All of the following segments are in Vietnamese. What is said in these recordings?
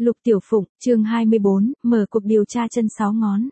Lục Tiểu Phụng, chương 24, mở cuộc điều tra chân 6 ngón.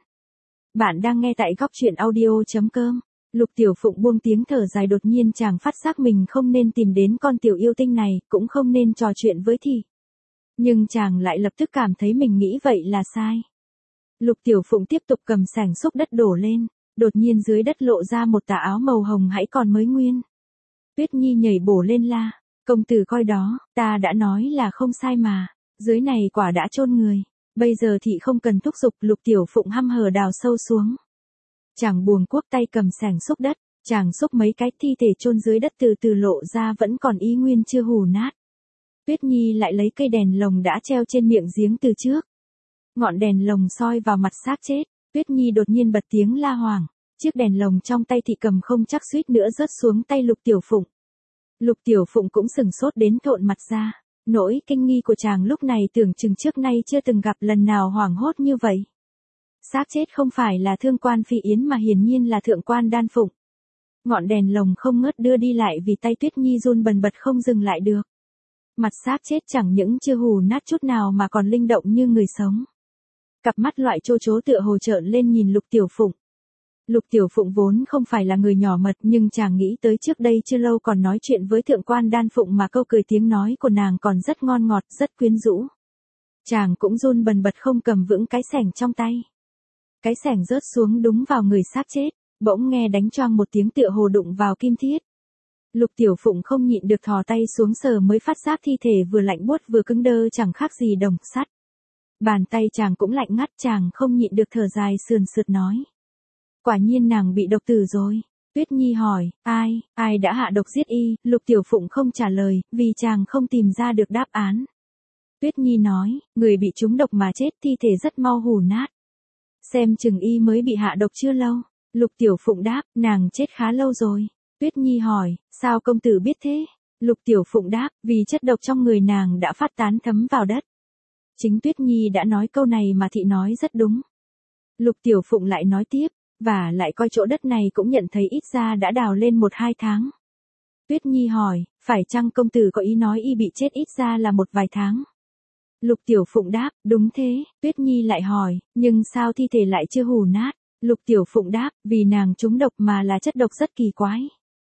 Bạn đang nghe tại góc truyện audio.com. Lục Tiểu Phụng buông tiếng thở dài, đột nhiên chàng phát giác mình không nên tìm đến con tiểu yêu tinh này, cũng không nên trò chuyện với Thị. Nhưng chàng lại lập tức cảm thấy mình nghĩ vậy là sai. Lục Tiểu Phụng tiếp tục cầm sẻng xúc đất đổ lên, đột nhiên dưới đất lộ ra một tà áo màu hồng hãy còn mới nguyên. Tuyết Nhi nhảy bổ lên la, công tử coi đó, ta đã nói là không sai mà. Dưới này quả đã chôn người, bây giờ Thị không cần thúc giục. Lục Tiểu Phụng hăm hở đào sâu xuống. Chàng buông cuốc tay cầm sẻng xúc đất, chàng xúc mấy cái thi thể chôn dưới đất từ từ lộ ra vẫn còn y nguyên chưa hù nát. Tuyết Nhi lại lấy cây đèn lồng đã treo trên miệng giếng từ trước. Ngọn đèn lồng soi vào mặt xác chết, Tuyết Nhi đột nhiên bật tiếng la hoảng, chiếc đèn lồng trong tay Thị cầm không chắc suýt nữa rớt xuống tay Lục Tiểu Phụng. Lục Tiểu Phụng cũng sừng sốt đến thộn mặt ra. Nỗi kinh nghi của chàng lúc này tưởng chừng trước nay chưa từng gặp lần nào hoảng hốt như vậy. Xác chết không phải là Thương Quan Phi Yến mà hiển nhiên là Thượng Quan Đan Phụng. Ngọn đèn lồng không ngớt đưa đi lại vì tay Tuyết Nhi run bần bật không dừng lại được. Mặt xác chết chẳng những chưa hù nát chút nào mà còn linh động như người sống. Cặp mắt loại chô chố tựa hồ trợn lên nhìn Lục Tiểu Phụng. Lục Tiểu Phụng vốn không phải là người nhỏ mật, nhưng chàng nghĩ tới trước đây chưa lâu còn nói chuyện với Thượng Quan Đan Phụng mà câu cười tiếng nói của nàng còn rất ngon ngọt, rất quyến rũ. Chàng cũng run bần bật không cầm vững cái xẻng trong tay. Cái xẻng rớt xuống đúng vào người xác chết, bỗng nghe đánh choang một tiếng tựa hồ đụng vào kim thiết. Lục Tiểu Phụng không nhịn được thò tay xuống sờ mới phát giác thi thể vừa lạnh buốt vừa cứng đơ chẳng khác gì đồng sắt. Bàn tay chàng cũng lạnh ngắt, chàng không nhịn được thở dài sườn sượt nói. Quả nhiên nàng bị độc tử rồi. Tuyết Nhi hỏi, ai đã hạ độc giết y? Lục Tiểu Phụng không trả lời, vì chàng không tìm ra được đáp án. Tuyết Nhi nói, người bị trúng độc mà chết, thi thể rất mau hù nát. Xem chừng y mới bị hạ độc chưa lâu. Lục Tiểu Phụng đáp, nàng chết khá lâu rồi. Tuyết Nhi hỏi, sao công tử biết thế? Lục Tiểu Phụng đáp, vì chất độc trong người nàng đã phát tán thấm vào đất. Chính Tuyết Nhi đã nói câu này mà Thị nói rất đúng. Lục Tiểu Phụng lại nói tiếp. Và lại coi chỗ đất này cũng nhận thấy ít ra đã đào lên 1-2 tháng. Tuyết Nhi hỏi, phải chăng công tử có ý nói y bị chết ít ra là một vài tháng? Lục Tiểu Phụng đáp, đúng thế. Tuyết Nhi lại hỏi, nhưng sao thi thể lại chưa hù nát? Lục Tiểu Phụng đáp, vì nàng trúng độc mà là chất độc rất kỳ quái.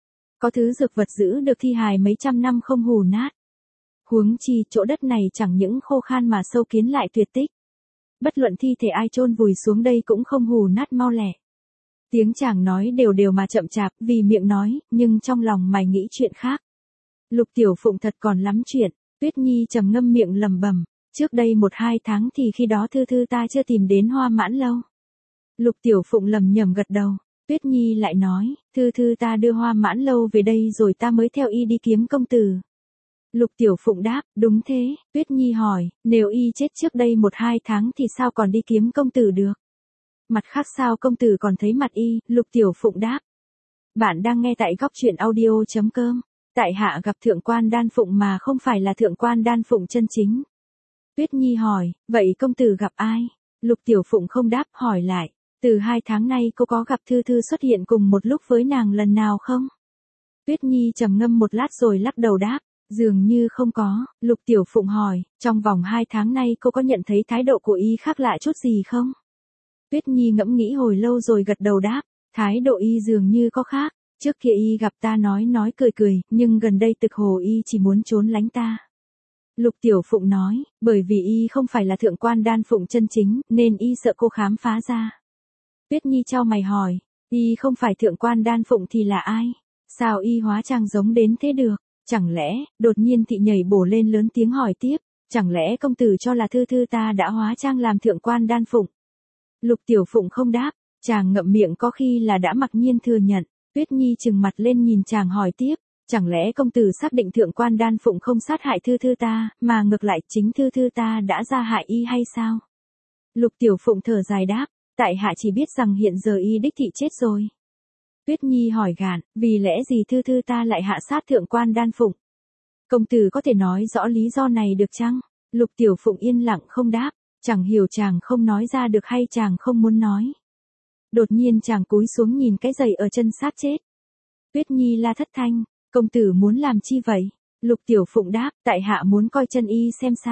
Có thứ dược vật giữ được thi hài mấy trăm năm không hù nát. Huống chi chỗ đất này chẳng những khô khan mà sâu kiến lại tuyệt tích. Bất luận thi thể ai chôn vùi xuống đây cũng không hù nát mau lẹ. Tiếng chàng nói đều đều mà chậm chạp, vì miệng nói, nhưng trong lòng mày nghĩ chuyện khác. Lục Tiểu Phụng thật còn lắm chuyện. Tuyết Nhi trầm ngâm miệng lẩm bẩm, trước đây 1-2 tháng thì khi đó thư ta chưa tìm đến Hoa Mãn Lâu. Lục Tiểu Phụng lẩm nhẩm gật đầu. Tuyết Nhi lại nói, thư ta đưa Hoa Mãn Lâu về đây rồi ta mới theo y đi kiếm công tử. Lục Tiểu Phụng đáp, đúng thế. Tuyết Nhi hỏi, nếu y chết trước đây 1-2 tháng thì sao còn đi kiếm công tử được? Mặt khác sao công tử còn thấy mặt y? Lục Tiểu Phụng đáp. Bạn đang nghe tại góc truyện audio.com. Tại hạ gặp Thượng Quan Đan Phụng mà không phải là Thượng Quan Đan Phụng chân chính. Tuyết Nhi hỏi, vậy công tử gặp ai? Lục Tiểu Phụng không đáp, hỏi lại, từ 2 tháng nay cô có gặp thư xuất hiện cùng một lúc với nàng lần nào không? Tuyết Nhi trầm ngâm một lát rồi lắc đầu đáp, dường như không có. Lục Tiểu Phụng hỏi, trong vòng 2 tháng nay cô có nhận thấy thái độ của y khác lạ chút gì không? Tuyết Nhi ngẫm nghĩ hồi lâu rồi gật đầu đáp, thái độ y dường như có khác, trước kia y gặp ta nói cười, nhưng gần đây thực hồ y chỉ muốn trốn lánh ta. Lục Tiểu Phụng nói, bởi vì y không phải là Thượng Quan Đan Phụng chân chính, nên y sợ cô khám phá ra. Tuyết Nhi chau mày hỏi, y không phải Thượng Quan Đan Phụng thì là ai? Sao y hóa trang giống đến thế được? Chẳng lẽ, đột nhiên Thị nhảy bổ lên lớn tiếng hỏi tiếp, chẳng lẽ công tử cho là thư ta đã hóa trang làm Thượng Quan Đan Phụng? Lục Tiểu Phụng không đáp, chàng ngậm miệng có khi là đã mặc nhiên thừa nhận. Tuyết Nhi trừng mặt lên nhìn chàng hỏi tiếp, chẳng lẽ công tử xác định Thượng Quan Đan Phụng không sát hại thư ta, mà ngược lại chính thư ta đã ra hại y hay sao? Lục Tiểu Phụng thở dài đáp, tại hạ chỉ biết rằng hiện giờ y đích thị chết rồi. Tuyết Nhi hỏi gạn, vì lẽ gì thư ta lại hạ sát Thượng Quan Đan Phụng? Công tử có thể nói rõ lý do này được chăng? Lục Tiểu Phụng yên lặng không đáp. Chẳng hiểu chàng không nói ra được hay chàng không muốn nói. Đột nhiên chàng cúi xuống nhìn cái giày ở chân xác chết. Tuyết Nhi la thất thanh, công tử muốn làm chi vậy? Lục Tiểu Phụng đáp, tại hạ muốn coi chân y xem sao.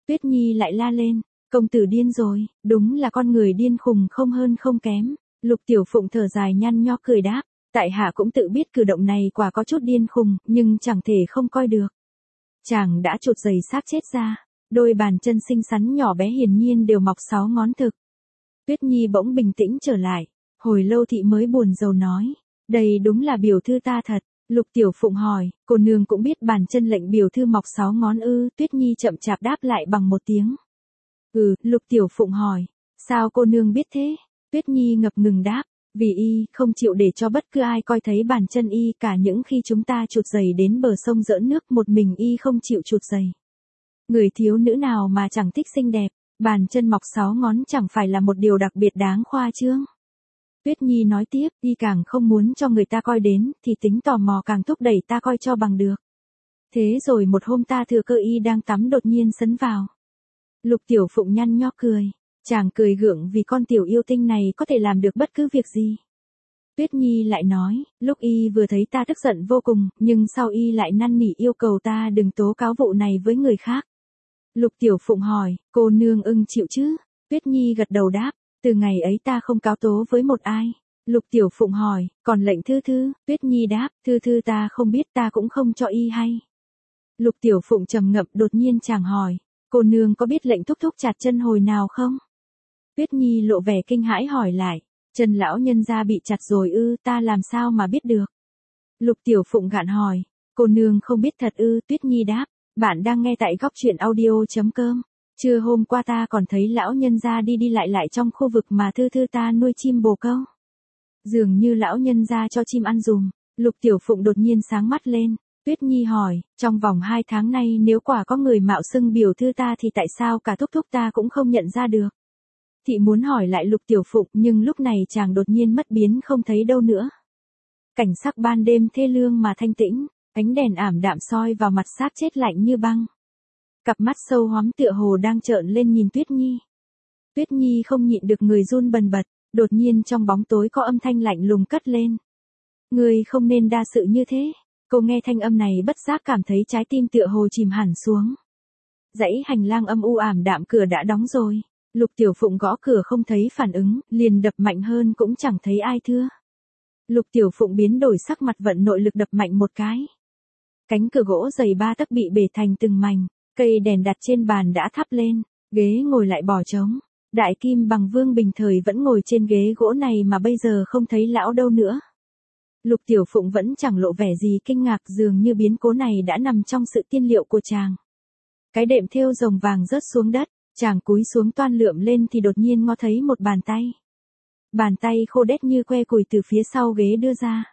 Tuyết Nhi lại la lên, công tử điên rồi, đúng là con người điên khùng không hơn không kém. Lục Tiểu Phụng thở dài nhăn nhó cười đáp, tại hạ cũng tự biết cử động này quả có chút điên khùng, nhưng chẳng thể không coi được. Chàng đã chột giày xác chết ra, đôi bàn chân xinh xắn nhỏ bé hiển nhiên đều mọc 6 ngón thực. Tuyết Nhi bỗng bình tĩnh trở lại, hồi lâu thị mới buồn rầu nói, đây đúng là biểu thư ta thật. Lục Tiểu Phụng hỏi, cô nương cũng biết bàn chân lệnh biểu thư mọc 6 ngón ư? Tuyết Nhi chậm chạp đáp lại bằng một tiếng. Lục Tiểu Phụng hỏi, sao cô nương biết thế? Tuyết Nhi ngập ngừng đáp, vì y không chịu để cho bất cứ ai coi thấy bàn chân y, cả những khi chúng ta chụt giày đến bờ sông giỡn nước, một mình y không chịu chụt giày. Người thiếu nữ nào mà chẳng thích xinh đẹp, bàn chân mọc 6 ngón chẳng phải là một điều đặc biệt đáng khoa trương. Tuyết Nhi nói tiếp, y càng không muốn cho người ta coi đến, thì tính tò mò càng thúc đẩy ta coi cho bằng được. Thế rồi một hôm ta thừa cơ y đang tắm đột nhiên sấn vào. Lục Tiểu Phụng nhăn nhó cười, chàng cười gượng vì con tiểu yêu tinh này có thể làm được bất cứ việc gì. Tuyết Nhi lại nói, lúc y vừa thấy ta tức giận vô cùng, nhưng sau y lại năn nỉ yêu cầu ta đừng tố cáo vụ này với người khác. Lục Tiểu Phụng hỏi, cô nương ưng chịu chứ? Tuyết Nhi gật đầu đáp, từ ngày ấy ta không cáo tố với một ai. Lục Tiểu Phụng hỏi, còn lệnh thư thư? Tuyết Nhi đáp, thư thư ta không biết, ta cũng không cho y hay. Lục Tiểu Phụng trầm ngâm, đột nhiên chàng hỏi, cô nương có biết lệnh thúc thúc chặt chân hồi nào không? Tuyết Nhi lộ vẻ kinh hãi hỏi lại, chân lão nhân gia bị chặt rồi ư? Ta làm sao mà biết được? Lục Tiểu Phụng gạn hỏi, cô nương không biết thật ư? Tuyết Nhi đáp, bạn đang nghe tại góc truyện audio.com. Trưa hôm qua ta còn thấy lão nhân gia đi đi lại lại trong khu vực mà thư thư ta nuôi chim bồ câu. Dường như lão nhân gia cho chim ăn dùm. Lục Tiểu Phụng đột nhiên sáng mắt lên. Tuyết Nhi hỏi, trong vòng 2 tháng nay nếu quả có người mạo xưng biểu thư ta thì tại sao cả thúc thúc ta cũng không nhận ra được? Thị muốn hỏi lại Lục Tiểu Phụng, nhưng lúc này chàng đột nhiên mất biến không thấy đâu nữa. Cảnh sắc ban đêm thê lương mà thanh tĩnh, ánh đèn ảm đạm soi vào mặt xác chết lạnh như băng. Cặp mắt sâu hoắm tựa hồ đang trợn lên nhìn Tuyết Nhi. Tuyết Nhi không nhịn được người run bần bật, đột nhiên trong bóng tối có âm thanh lạnh lùng cất lên. Ngươi không nên đa sự như thế. Cô nghe thanh âm này bất giác cảm thấy trái tim tựa hồ chìm hẳn xuống. Dãy hành lang âm u ảm đạm, cửa đã đóng rồi. Lục Tiểu Phụng gõ cửa không thấy phản ứng, liền đập mạnh hơn cũng chẳng thấy ai thưa. Lục Tiểu Phụng biến đổi sắc mặt, vận nội lực đập mạnh một cái. Cánh cửa gỗ dày 3 tấc bị bể thành từng mảnh, cây đèn đặt trên bàn đã thắp lên, ghế ngồi lại bỏ trống. Đại Kim Bằng Vương bình thời vẫn ngồi trên ghế gỗ này mà bây giờ không thấy lão đâu nữa. Lục Tiểu Phụng vẫn chẳng lộ vẻ gì kinh ngạc, dường như biến cố này đã nằm trong sự tiên liệu của chàng. Cái đệm thêu rồng vàng rớt xuống đất, chàng cúi xuống toan lượm lên thì đột nhiên ngó thấy một bàn tay. Bàn tay khô đét như que củi từ phía sau ghế đưa ra.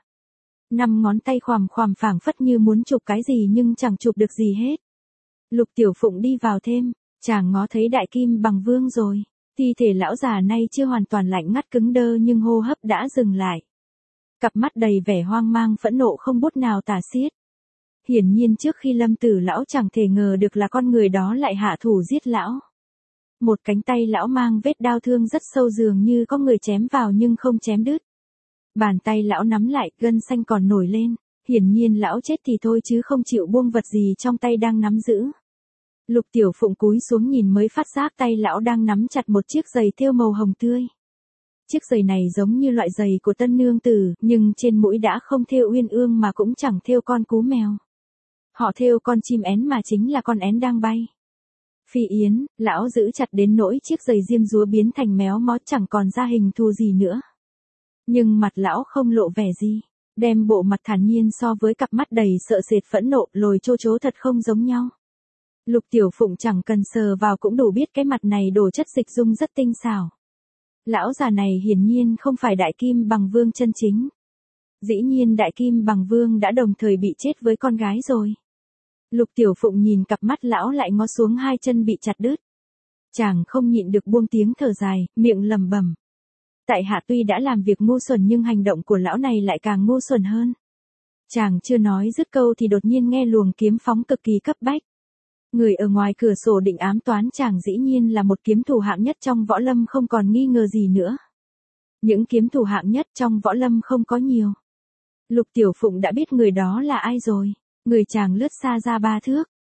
5 ngón tay khoằm khoằm phảng phất như muốn chụp cái gì nhưng chẳng chụp được gì hết. Lục Tiểu Phụng đi vào thêm, chàng ngó thấy Đại Kim Bằng Vương rồi. Thi thể lão già nay chưa hoàn toàn lạnh ngắt cứng đơ nhưng hô hấp đã dừng lại. Cặp mắt đầy vẻ hoang mang phẫn nộ không bút nào tả xiết. Hiển nhiên trước khi lâm tử lão chẳng thể ngờ được là con người đó lại hạ thủ giết lão. Một cánh tay lão mang vết đao thương rất sâu, dường như có người chém vào nhưng không chém đứt. Bàn tay lão nắm lại, gân xanh còn nổi lên, hiển nhiên lão chết thì thôi chứ không chịu buông vật gì trong tay đang nắm giữ. Lục Tiểu Phụng cúi xuống nhìn mới phát giác tay lão đang nắm chặt một chiếc giày thêu màu hồng tươi. Chiếc giày này giống như loại giày của tân nương tử, nhưng trên mũi đã không thêu uyên ương mà cũng chẳng thêu con cú mèo. Họ thêu con chim én mà chính là con én đang bay. Phi yến, lão giữ chặt đến nỗi chiếc giày diêm dúa biến thành méo mó chẳng còn ra hình thù gì nữa. Nhưng mặt lão không lộ vẻ gì, đem bộ mặt thản nhiên so với cặp mắt đầy sợ sệt phẫn nộ lồi chô chố thật không giống nhau. Lục Tiểu Phụng chẳng cần sờ vào cũng đủ biết cái mặt này đổ chất dịch dung rất tinh xảo. Lão già này hiển nhiên không phải Đại Kim Bằng Vương chân chính. Dĩ nhiên Đại Kim Bằng Vương đã đồng thời bị chết với con gái rồi. Lục Tiểu Phụng nhìn cặp mắt lão lại ngó xuống 2 chân bị chặt đứt. Chàng không nhịn được buông tiếng thở dài, miệng lẩm bẩm. Tại hạ tuy đã làm việc ngu xuẩn nhưng hành động của lão này lại càng ngu xuẩn hơn. Chàng chưa nói dứt câu thì đột nhiên nghe luồng kiếm phóng cực kỳ cấp bách. Người ở ngoài cửa sổ định ám toán chàng dĩ nhiên là một kiếm thủ hạng nhất trong võ lâm, không còn nghi ngờ gì nữa. Những kiếm thủ hạng nhất trong võ lâm không có nhiều. Lục Tiểu Phụng đã biết người đó là ai rồi. Người chàng lướt xa ra 3 thước,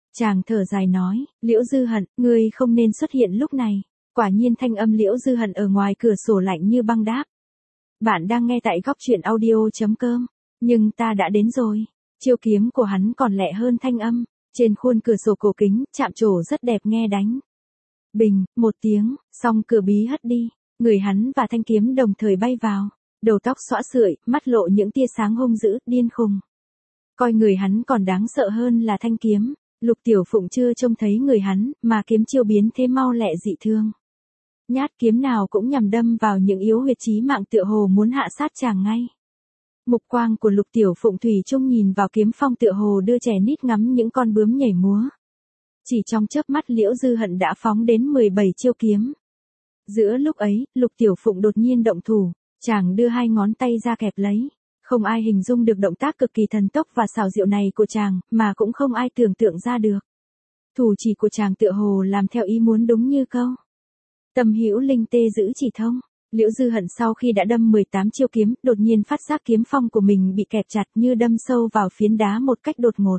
Chàng thở dài nói, Liễu Dư Hận, ngươi không nên xuất hiện lúc này. Quả nhiên thanh âm Liễu Dư Hận ở ngoài cửa sổ lạnh như băng đáp. Bạn đang nghe tại góc truyện audio.com. Nhưng ta đã đến rồi. Chiêu kiếm của hắn còn lẹ hơn thanh âm. Trên khuôn cửa sổ cổ kính, chạm trổ rất đẹp nghe đánh. Bình, một tiếng, xong cửa bí hất đi. Người hắn và thanh kiếm đồng thời bay vào. Đầu tóc xõa sưởi, mắt lộ những tia sáng hung dữ, điên khùng. Coi người hắn còn đáng sợ hơn là thanh kiếm. Lục Tiểu Phụng chưa trông thấy người hắn, mà kiếm chiêu biến thế mau lẹ dị thương. Nhát kiếm nào cũng nhằm đâm vào những yếu huyệt chí mạng tựa hồ muốn hạ sát chàng ngay. Mục quang của Lục Tiểu Phụng thủy chung nhìn vào kiếm phong tựa hồ đưa trẻ nít ngắm những con bướm nhảy múa. Chỉ trong chớp mắt Liễu Dư Hận đã phóng đến 17 chiêu kiếm. Giữa lúc ấy, Lục Tiểu Phụng đột nhiên động thủ, chàng đưa hai ngón tay ra kẹp lấy. Không ai hình dung được động tác cực kỳ thần tốc và xảo diệu này của chàng, mà cũng không ai tưởng tượng ra được. Thủ chỉ của chàng tựa hồ làm theo ý muốn đúng như câu. Tâm hữu linh tê giữ chỉ thông. Liễu Dư Hận sau khi đã đâm 18 chiêu kiếm, đột nhiên phát giác kiếm phong của mình bị kẹp chặt như đâm sâu vào phiến đá một cách đột ngột.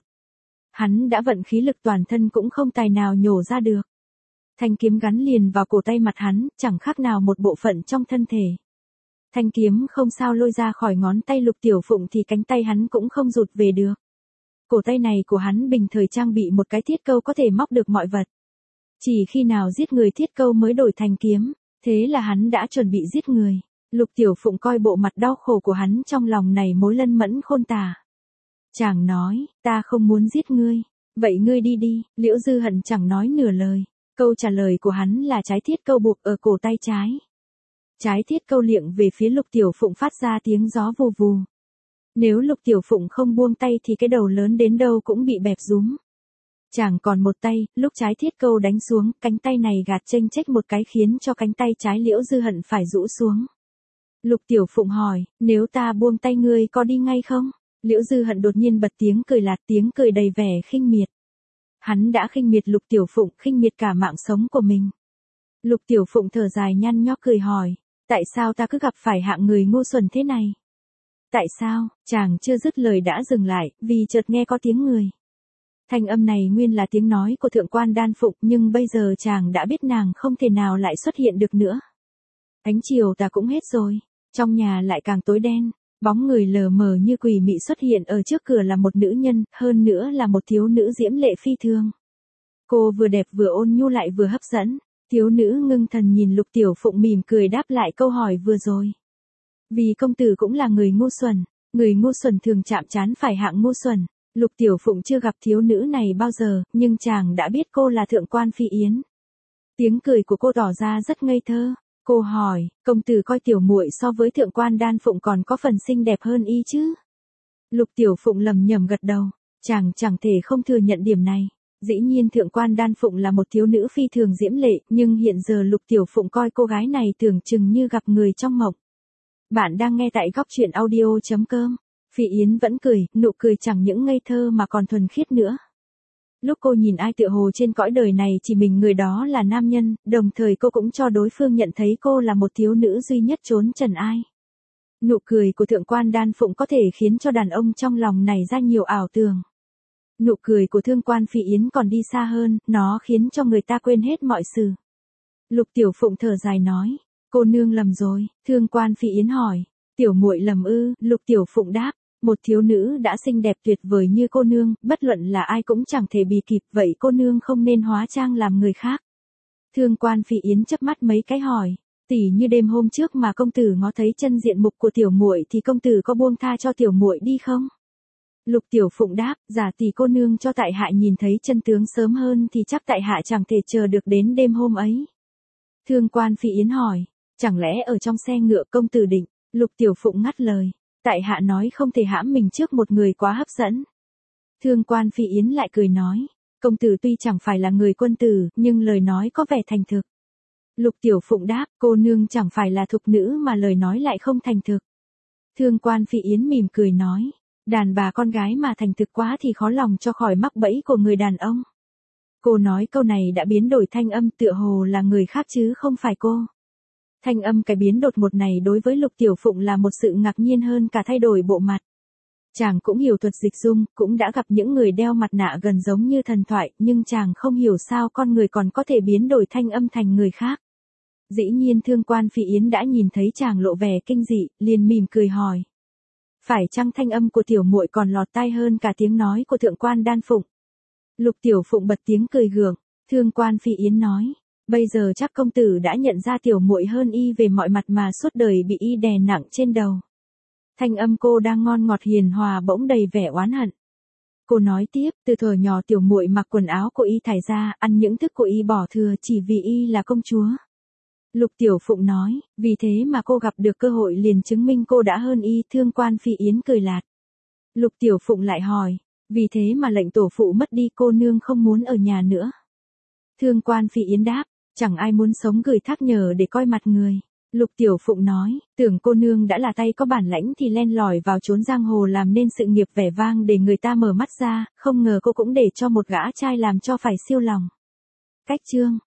Hắn đã vận khí lực toàn thân cũng không tài nào nhổ ra được. Thanh kiếm gắn liền vào cổ tay mặt hắn, chẳng khác nào một bộ phận trong thân thể. Thanh kiếm không sao lôi ra khỏi ngón tay Lục Tiểu Phụng thì cánh tay hắn cũng không rụt về được. Cổ tay này của hắn bình thời trang bị một cái thiết câu có thể móc được mọi vật. Chỉ khi nào giết người thiết câu mới đổi thành kiếm, thế là hắn đã chuẩn bị giết người. Lục Tiểu Phụng coi bộ mặt đau khổ của hắn trong lòng này mối lân mẫn khôn tả. Chàng nói, ta không muốn giết ngươi, vậy ngươi đi đi. Liễu Dư Hận chẳng nói nửa lời. Câu trả lời của hắn là trái thiết câu buộc ở cổ tay trái. Trái thiết câu liệng về phía Lục Tiểu Phụng phát ra tiếng gió vù vù. Nếu Lục Tiểu Phụng không buông tay thì cái đầu lớn đến đâu cũng bị bẹp rúm. Chàng còn một tay, lúc trái thiết câu đánh xuống, cánh tay này gạt chênh chếch một cái khiến cho cánh tay trái Liễu Dư Hận phải rũ xuống. Lục Tiểu Phụng hỏi, nếu ta buông tay ngươi có đi ngay không? Liễu Dư Hận đột nhiên bật tiếng cười lạt, tiếng cười đầy vẻ khinh miệt. Hắn đã khinh miệt Lục Tiểu Phụng, khinh miệt cả mạng sống của mình. Lục Tiểu Phụng thở dài nhăn nhó cười hỏi, tại sao ta cứ gặp phải hạng người ngu xuẩn thế này? Tại sao? Chàng chưa dứt lời đã dừng lại, vì chợt nghe có tiếng người. Thanh âm này nguyên là tiếng nói của Thượng quan Đan Phụng, nhưng bây giờ chàng đã biết nàng không thể nào lại xuất hiện được nữa. Ánh chiều ta cũng hết rồi, trong nhà lại càng tối đen, bóng người lờ mờ như quỷ mị xuất hiện ở trước cửa là một nữ nhân, hơn nữa là một thiếu nữ diễm lệ phi thường. Cô vừa đẹp vừa ôn nhu lại vừa hấp dẫn. Thiếu nữ ngưng thần nhìn Lục Tiểu Phụng mỉm cười đáp lại câu hỏi vừa rồi. Vì công tử cũng là người ngu xuẩn thường chạm trán phải hạng ngu xuẩn. Lục Tiểu Phụng chưa gặp thiếu nữ này bao giờ, nhưng chàng đã biết cô là Thượng quan Phi Yến. Tiếng cười của cô tỏ ra rất ngây thơ. Cô hỏi, công tử coi tiểu muội so với Thượng quan Đan Phụng còn có phần xinh đẹp hơn y chứ? Lục Tiểu Phụng lầm nhầm gật đầu, chàng chẳng thể không thừa nhận điểm này. Dĩ nhiên Thượng quan Đan Phụng là một thiếu nữ phi thường diễm lệ, nhưng hiện giờ Lục Tiểu Phụng coi cô gái này tưởng chừng như gặp người trong mộng. Bạn đang nghe tại góc truyện audio.com. Phi Yến vẫn cười, nụ cười chẳng những ngây thơ mà còn thuần khiết nữa. Lúc cô nhìn ai tựa hồ trên cõi đời này chỉ mình người đó là nam nhân, đồng thời cô cũng cho đối phương nhận thấy cô là một thiếu nữ duy nhất trốn trần ai. Nụ cười của Thượng quan Đan Phụng có thể khiến cho đàn ông trong lòng nảy ra nhiều ảo tưởng. Nụ cười của Thượng quan Phi Yến còn đi xa hơn, nó khiến cho người ta quên hết mọi sự. Lục Tiểu Phụng thở dài nói, cô nương lầm rồi. Thượng quan Phi Yến hỏi, tiểu muội lầm ư? Lục Tiểu Phụng đáp, một thiếu nữ đã xinh đẹp tuyệt vời như cô nương, bất luận là ai cũng chẳng thể bì kịp, vậy cô nương không nên hóa trang làm người khác. Thượng quan Phi Yến chớp mắt mấy cái hỏi, tỉ như đêm hôm trước mà công tử ngó thấy chân diện mục của tiểu muội thì công tử có buông tha cho tiểu muội đi không? Lục Tiểu Phụng đáp, giả tỷ cô nương cho tại hạ nhìn thấy chân tướng sớm hơn thì chắc tại hạ chẳng thể chờ được đến đêm hôm ấy. Thượng quan Phi Yến hỏi, chẳng lẽ ở trong xe ngựa công tử định? Lục Tiểu Phụng ngắt lời, tại hạ nói không thể hãm mình trước một người quá hấp dẫn. Thượng quan Phi Yến lại cười nói, công tử tuy chẳng phải là người quân tử, nhưng lời nói có vẻ thành thực. Lục Tiểu Phụng đáp, cô nương chẳng phải là thục nữ mà lời nói lại không thành thực. Thượng quan Phi Yến mỉm cười nói, đàn bà con gái mà thành thực quá thì khó lòng cho khỏi mắc bẫy của người đàn ông. Cô nói câu này đã biến đổi thanh âm tựa hồ là người khác chứ không phải cô. Thanh âm cái biến đột ngột này đối với Lục Tiểu Phụng là một sự ngạc nhiên hơn cả thay đổi bộ mặt. Chàng cũng hiểu thuật dịch dung, cũng đã gặp những người đeo mặt nạ gần giống như thần thoại, nhưng chàng không hiểu sao con người còn có thể biến đổi thanh âm thành người khác. Dĩ nhiên Thương Quan Phi Yến đã nhìn thấy chàng lộ vẻ kinh dị, liền mỉm cười hỏi. Phải chăng thanh âm của tiểu muội còn lọt tai hơn cả tiếng nói của thượng quan Đan Phụng? Lục Tiểu Phụng bật tiếng cười gượng, Thương Quan Phi Yến nói. Bây giờ chắc công tử đã nhận ra tiểu muội hơn y về mọi mặt mà suốt đời bị y đè nặng trên đầu. Thanh âm cô đang ngon ngọt hiền hòa bỗng đầy vẻ oán hận. Cô nói tiếp, từ thuở nhỏ tiểu muội mặc quần áo của y thải ra, ăn những thức của y bỏ thừa chỉ vì y là công chúa. Lục Tiểu Phụng nói, vì thế mà cô gặp được cơ hội liền chứng minh cô đã hơn y. Thương Quan Phi Yến cười lạt. Lục Tiểu Phụng lại hỏi, vì thế mà lệnh tổ phụ mất đi cô nương không muốn ở nhà nữa. Thương Quan Phi Yến đáp, chẳng ai muốn sống gửi thác nhờ để coi mặt người. Lục Tiểu Phụng nói, tưởng cô nương đã là tay có bản lãnh thì len lỏi vào chốn giang hồ làm nên sự nghiệp vẻ vang để người ta mở mắt ra, không ngờ cô cũng để cho một gã trai làm cho phải siêu lòng. Cách chương